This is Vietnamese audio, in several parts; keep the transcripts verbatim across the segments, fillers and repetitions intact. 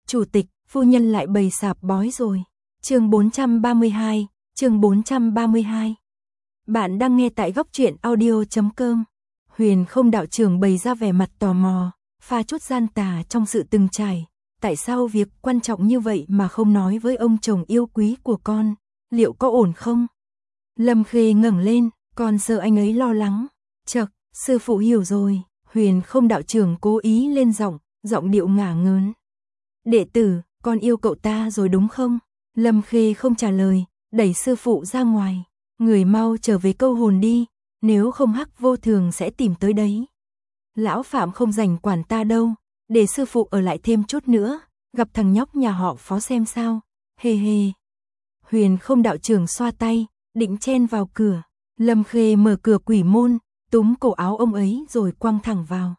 Chủ tịch, phu nhân lại bày sạp bói rồi. Chương bốn trăm ba mươi hai, chương bốn trăm ba mươi hai. Bạn đang nghe tại góc truyện audio chấm com. Huyền Không đạo trưởng bày ra vẻ mặt tò mò, pha chút gian tà trong sự từng trải. Tại sao việc quan trọng như vậy mà không nói với ông chồng yêu quý của con, liệu có ổn không? Lâm Khê ngẩng lên, con sợ anh ấy lo lắng. Chậc, sư phụ hiểu rồi. Huyền Không đạo trưởng cố ý lên giọng, giọng điệu ngả ngớn. Đệ tử, con yêu cậu ta rồi đúng không? Lâm Khê không trả lời, đẩy sư phụ ra ngoài. Người mau trở về câu hồn đi, nếu không Hắc Vô Thường sẽ tìm tới đấy. Lão Phạm không rảnh quản ta đâu, để sư phụ ở lại thêm chút nữa, gặp thằng nhóc nhà họ Phó xem sao. Hê hê. Huyền Không đạo trưởng xoa tay, định chen vào cửa. Lâm Khê mở cửa quỷ môn, túm cổ áo ông ấy rồi quăng thẳng vào.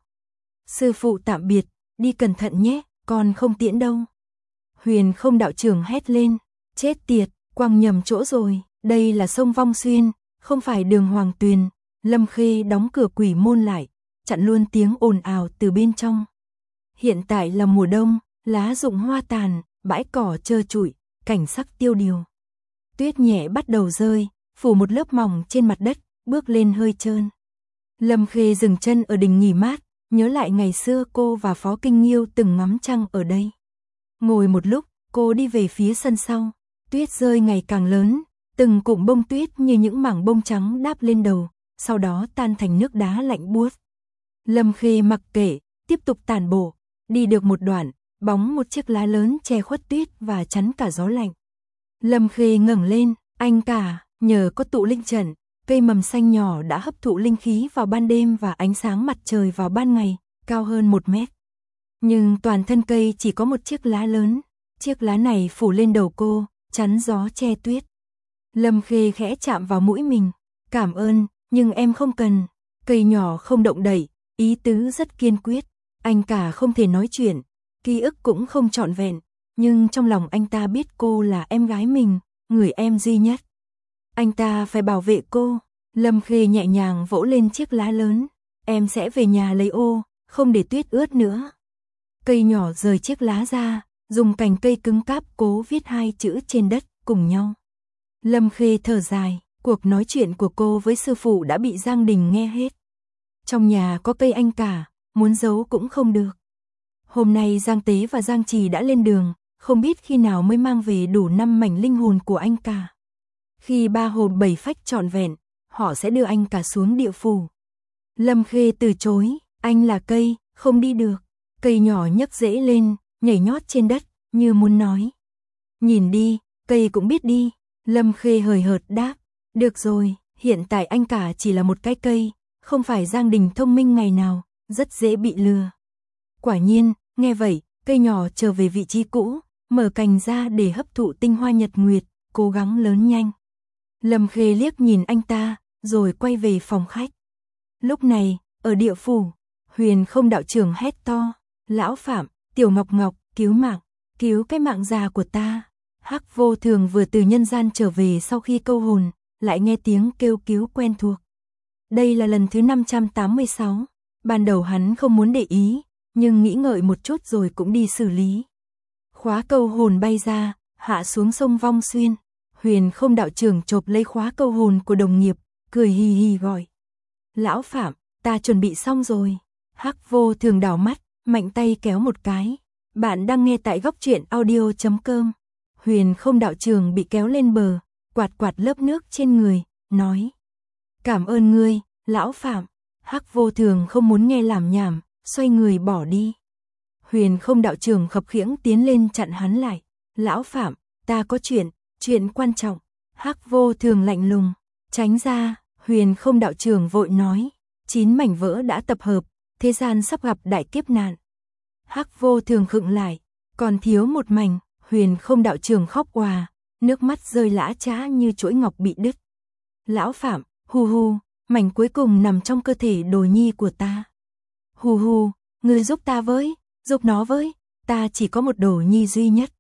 Sư phụ tạm biệt, đi cẩn thận nhé, con không tiễn đâu. Huyền Không đạo trưởng hét lên, chết tiệt, quăng nhầm chỗ rồi, đây là sông Vong Xuyên, không phải đường Hoàng Tuyền. Lâm Khê đóng cửa quỷ môn lại, chặn luôn tiếng ồn ào từ bên trong. Hiện tại là mùa đông, lá rụng hoa tàn, bãi cỏ trơ trụi, cảnh sắc tiêu điều. Tuyết nhẹ bắt đầu rơi, phủ một lớp mỏng trên mặt đất, bước lên hơi trơn. Lâm Khê dừng chân ở đình nghỉ mát, nhớ lại ngày xưa cô và Phó Kinh Nghiêu từng ngắm trăng ở đây. Ngồi một lúc, cô đi về phía sân sau. Tuyết rơi ngày càng lớn, từng cụm bông tuyết như những mảng bông trắng đáp lên đầu, sau đó tan thành nước đá lạnh buốt. Lâm Khê mặc kệ, tiếp tục tản bộ. Đi được một đoạn, bóng một chiếc lá lớn che khuất tuyết và chắn cả gió lạnh. Lâm Khê ngẩng lên, anh cả, nhờ có tụ linh trận, cây mầm xanh nhỏ đã hấp thụ linh khí vào ban đêm và ánh sáng mặt trời vào ban ngày, cao hơn một mét. Nhưng toàn thân cây chỉ có một chiếc lá lớn, chiếc lá này phủ lên đầu cô, chắn gió che tuyết. Lâm Khê khẽ chạm vào mũi mình, cảm ơn, nhưng em không cần. Cây nhỏ không động đậy, ý tứ rất kiên quyết. Anh cả không thể nói chuyện, ký ức cũng không trọn vẹn, nhưng trong lòng anh ta biết cô là em gái mình, người em duy nhất. Anh ta phải bảo vệ cô. Lâm Khê nhẹ nhàng vỗ lên chiếc lá lớn, em sẽ về nhà lấy ô, không để tuyết ướt nữa. Cây nhỏ rời chiếc lá ra, dùng cành cây cứng cáp cố viết hai chữ trên đất, cùng nhau. Lâm Khê thở dài, cuộc nói chuyện của cô với sư phụ đã bị Giang Đình nghe hết. Trong nhà có cây anh cả, muốn giấu cũng không được. Hôm nay Giang Tế và Giang Trì đã lên đường, không biết khi nào mới mang về đủ năm mảnh linh hồn của anh cả. Khi ba hồn bảy phách trọn vẹn, họ sẽ đưa anh cả xuống địa phủ. Lâm Khê từ chối, anh là cây, không đi được. Cây nhỏ nhấc rễ lên, nhảy nhót trên đất, như muốn nói. Nhìn đi, cây cũng biết đi. Lâm Khê hời hợt đáp, được rồi, hiện tại anh cả chỉ là một cái cây, không phải Giang Đình thông minh ngày nào, rất dễ bị lừa. Quả nhiên, nghe vậy, cây nhỏ trở về vị trí cũ, mở cành ra để hấp thụ tinh hoa nhật nguyệt, cố gắng lớn nhanh. Lâm Khê liếc nhìn anh ta, rồi quay về phòng khách. Lúc này, ở địa phủ, Huyền Không đạo trưởng hét to, Lão Phạm, Tiểu Ngọc Ngọc, cứu mạng, cứu cái mạng già của ta. Hắc Vô Thường vừa từ nhân gian trở về sau khi câu hồn, lại nghe tiếng kêu cứu quen thuộc. Đây là lần thứ năm trăm tám mươi sáu, ban đầu hắn không muốn để ý, nhưng nghĩ ngợi một chút rồi cũng đi xử lý. Khóa câu hồn bay ra, hạ xuống sông Vong Xuyên. Huyền Không đạo trưởng chộp lấy khóa câu hồn của đồng nghiệp, cười hì hì gọi. Lão Phạm, ta chuẩn bị xong rồi. Hắc Vô Thường đảo mắt, mạnh tay kéo một cái. Bạn đang nghe tại góc truyện audio chấm com. Huyền Không đạo trưởng bị kéo lên bờ, quạt quạt lớp nước trên người, nói. Cảm ơn ngươi, Lão Phạm. Hắc Vô Thường không muốn nghe làm nhảm, xoay người bỏ đi. Huyền Không đạo trưởng khập khiễng tiến lên chặn hắn lại. Lão Phạm, ta có chuyện, chuyện quan trọng. Hắc Vô Thường lạnh lùng, tránh ra. Huyền Không đạo trưởng vội nói, chín mảnh vỡ đã tập hợp, thế gian sắp gặp đại kiếp nạn. Hắc Vô Thường khựng lại, còn thiếu một mảnh. Huyền Không đạo trưởng khóc òa, nước mắt rơi lã chã như chuỗi ngọc bị đứt. Lão Phạm, hu hu, mảnh cuối cùng nằm trong cơ thể đồ nhi của ta. Hu hu, ngươi giúp ta với, giúp nó với, ta chỉ có một đồ nhi duy nhất.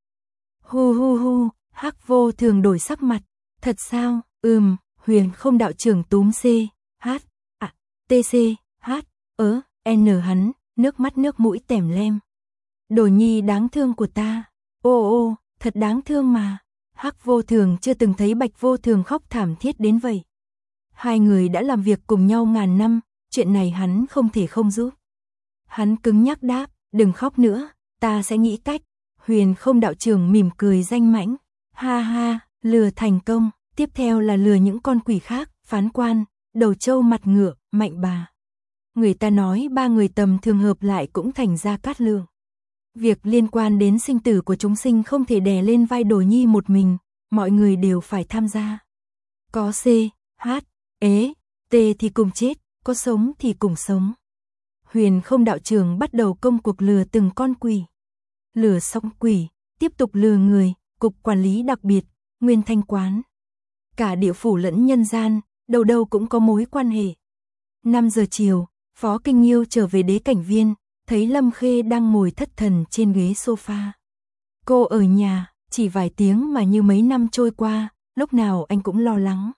Hu hu hu, Hắc Vô Thường đổi sắc mặt, thật sao, ừm. Huyền Không đạo trưởng túm C, H, à, T C, H, ớ, N hắn, nước mắt nước mũi tèm lem. Đồ nhi đáng thương của ta. Ô ô, thật đáng thương mà. Hắc Vô Thường chưa từng thấy Bạch Vô Thường khóc thảm thiết đến vậy. Hai người đã làm việc cùng nhau ngàn năm, chuyện này hắn không thể không giúp. Hắn cứng nhắc đáp, đừng khóc nữa, ta sẽ nghĩ cách. Huyền Không đạo trưởng mỉm cười danh mãnh, ha ha, lừa thành công, tiếp theo là lừa những con quỷ khác, Phán Quan, Đầu Trâu Mặt Ngựa, Mạnh Bà. Người ta nói ba người tầm thường hợp lại cũng thành Gia Cát Lượng. Việc liên quan đến sinh tử của chúng sinh không thể đè lên vai Đồ nhi một mình, mọi người đều phải tham gia. Có C, H, ế, T thì cùng chết, có sống thì cùng sống. Huyền Không đạo trưởng bắt đầu công cuộc lừa từng con quỷ. Lừa xong quỷ, tiếp tục lừa người, cục quản lý đặc biệt, Nguyên Thanh Quán. Cả địa phủ lẫn nhân gian, đầu đầu cũng có mối quan hệ. năm giờ chiều, Phó Kinh Nghiêu trở về Đế Cảnh Viên, thấy Lâm Khê đang ngồi thất thần trên ghế sofa. Cô ở nhà, chỉ vài tiếng mà như mấy năm trôi qua, lúc nào anh cũng lo lắng.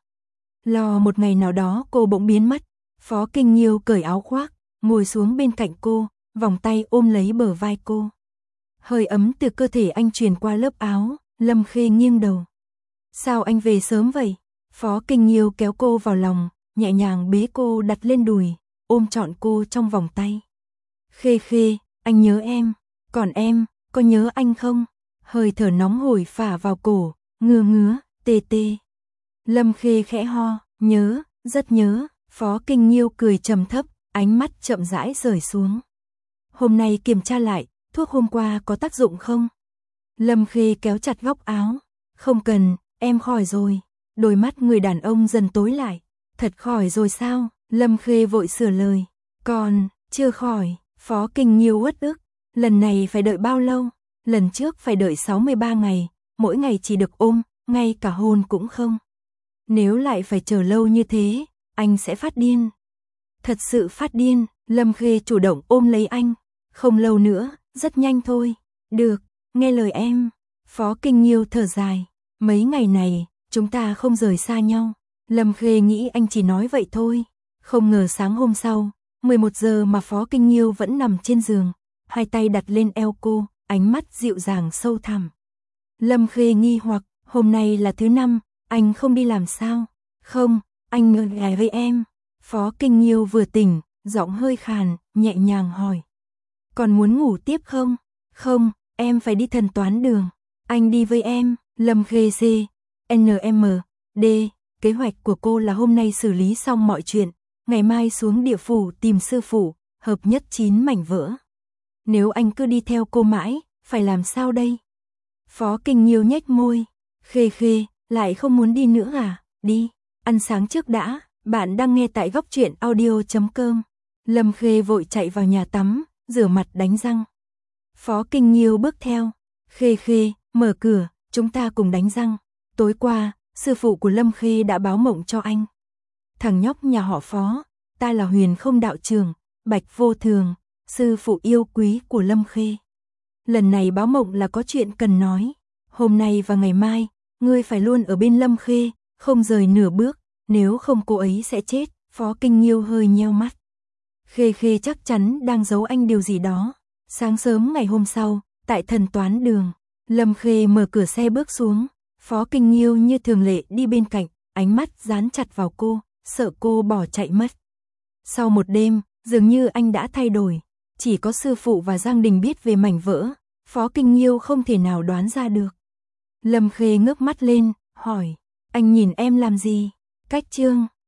Lo một ngày nào đó cô bỗng biến mất, Phó Kinh Nghiêu cởi áo khoác, ngồi xuống bên cạnh cô, vòng tay ôm lấy bờ vai cô. Hơi ấm từ cơ thể anh truyền qua lớp áo, Lâm Khê nghiêng đầu. Sao anh về sớm vậy? Phó Kinh Nghiêu kéo cô vào lòng, nhẹ nhàng bế cô đặt lên đùi, ôm trọn cô trong vòng tay. Khê Khê, anh nhớ em, còn em, có nhớ anh không? Hơi thở nóng hổi phả vào cổ, ngứa ngứa, tê tê. Lâm Khê khẽ ho, nhớ, rất nhớ. Phó Kinh Nghiêu cười trầm thấp, ánh mắt chậm rãi rời xuống. Hôm nay kiểm tra lại, thuốc hôm qua có tác dụng không? Lâm Khê kéo chặt góc áo. Không cần, em khỏi rồi. Đôi mắt người đàn ông dần tối lại. Thật khỏi rồi sao? Lâm Khê vội sửa lời. Còn, chưa khỏi. Phó Kinh Nghiêu uất ức. Lần này phải đợi bao lâu? Lần trước phải đợi sáu mươi ba ngày, mỗi ngày chỉ được ôm, ngay cả hôn cũng không. Nếu lại phải chờ lâu như thế, anh sẽ phát điên. Thật sự phát điên, Lâm Khê chủ động ôm lấy anh. Không lâu nữa, rất nhanh thôi. Được, nghe lời em. Phó Kinh Nghiêu thở dài. Mấy ngày này, chúng ta không rời xa nhau. Lâm Khê nghĩ anh chỉ nói vậy thôi. Không ngờ sáng hôm sau, mười một giờ mà Phó Kinh Nghiêu vẫn nằm trên giường. Hai tay đặt lên eo cô, ánh mắt dịu dàng sâu thẳm. Lâm Khê nghi hoặc, hôm nay là thứ năm, anh không đi làm sao? Không, anh ngờ ngài với em. Phó Kinh Nghiêu vừa tỉnh, giọng hơi khàn, nhẹ nhàng hỏi. Còn muốn ngủ tiếp không? Không, em phải đi thần toán đường. Anh đi với em. Lâm Khê C, N M, D. Kế hoạch của cô là hôm nay xử lý xong mọi chuyện, ngày mai xuống địa phủ tìm sư phụ, hợp nhất chín mảnh vỡ. Nếu anh cứ đi theo cô mãi, phải làm sao đây? Phó Kinh Nghiêu nhếch môi. Khê Khê, lại không muốn đi nữa à? Đi, ăn sáng trước đã. Bạn đang nghe tại góc truyện audio chấm com. Lâm Khê vội chạy vào nhà tắm, rửa mặt đánh răng. Phó Kinh Nghiêu bước theo. Khê Khê, mở cửa, chúng ta cùng đánh răng. Tối qua, sư phụ của Lâm Khê đã báo mộng cho anh. Thằng nhóc nhà họ Phó, ta là Huyền Không đạo trưởng, Bạch Vô Thường, sư phụ yêu quý của Lâm Khê. Lần này báo mộng là có chuyện cần nói. Hôm nay và ngày mai, ngươi phải luôn ở bên Lâm Khê, không rời nửa bước, nếu không cô ấy sẽ chết. Phó Kinh Nghiêu hơi nheo mắt. Khê Khê chắc chắn đang giấu anh điều gì đó. Sáng sớm ngày hôm sau, tại thần toán đường, Lâm Khê mở cửa xe bước xuống. Phó Kinh Nghiêu như thường lệ đi bên cạnh, ánh mắt dán chặt vào cô, sợ cô bỏ chạy mất. Sau một đêm, dường như anh đã thay đổi. Chỉ có sư phụ và Giang Đình biết về mảnh vỡ, Phó Kinh Nghiêu không thể nào đoán ra được. Lâm Khê ngước mắt lên, hỏi, anh nhìn em làm gì? Cách chương,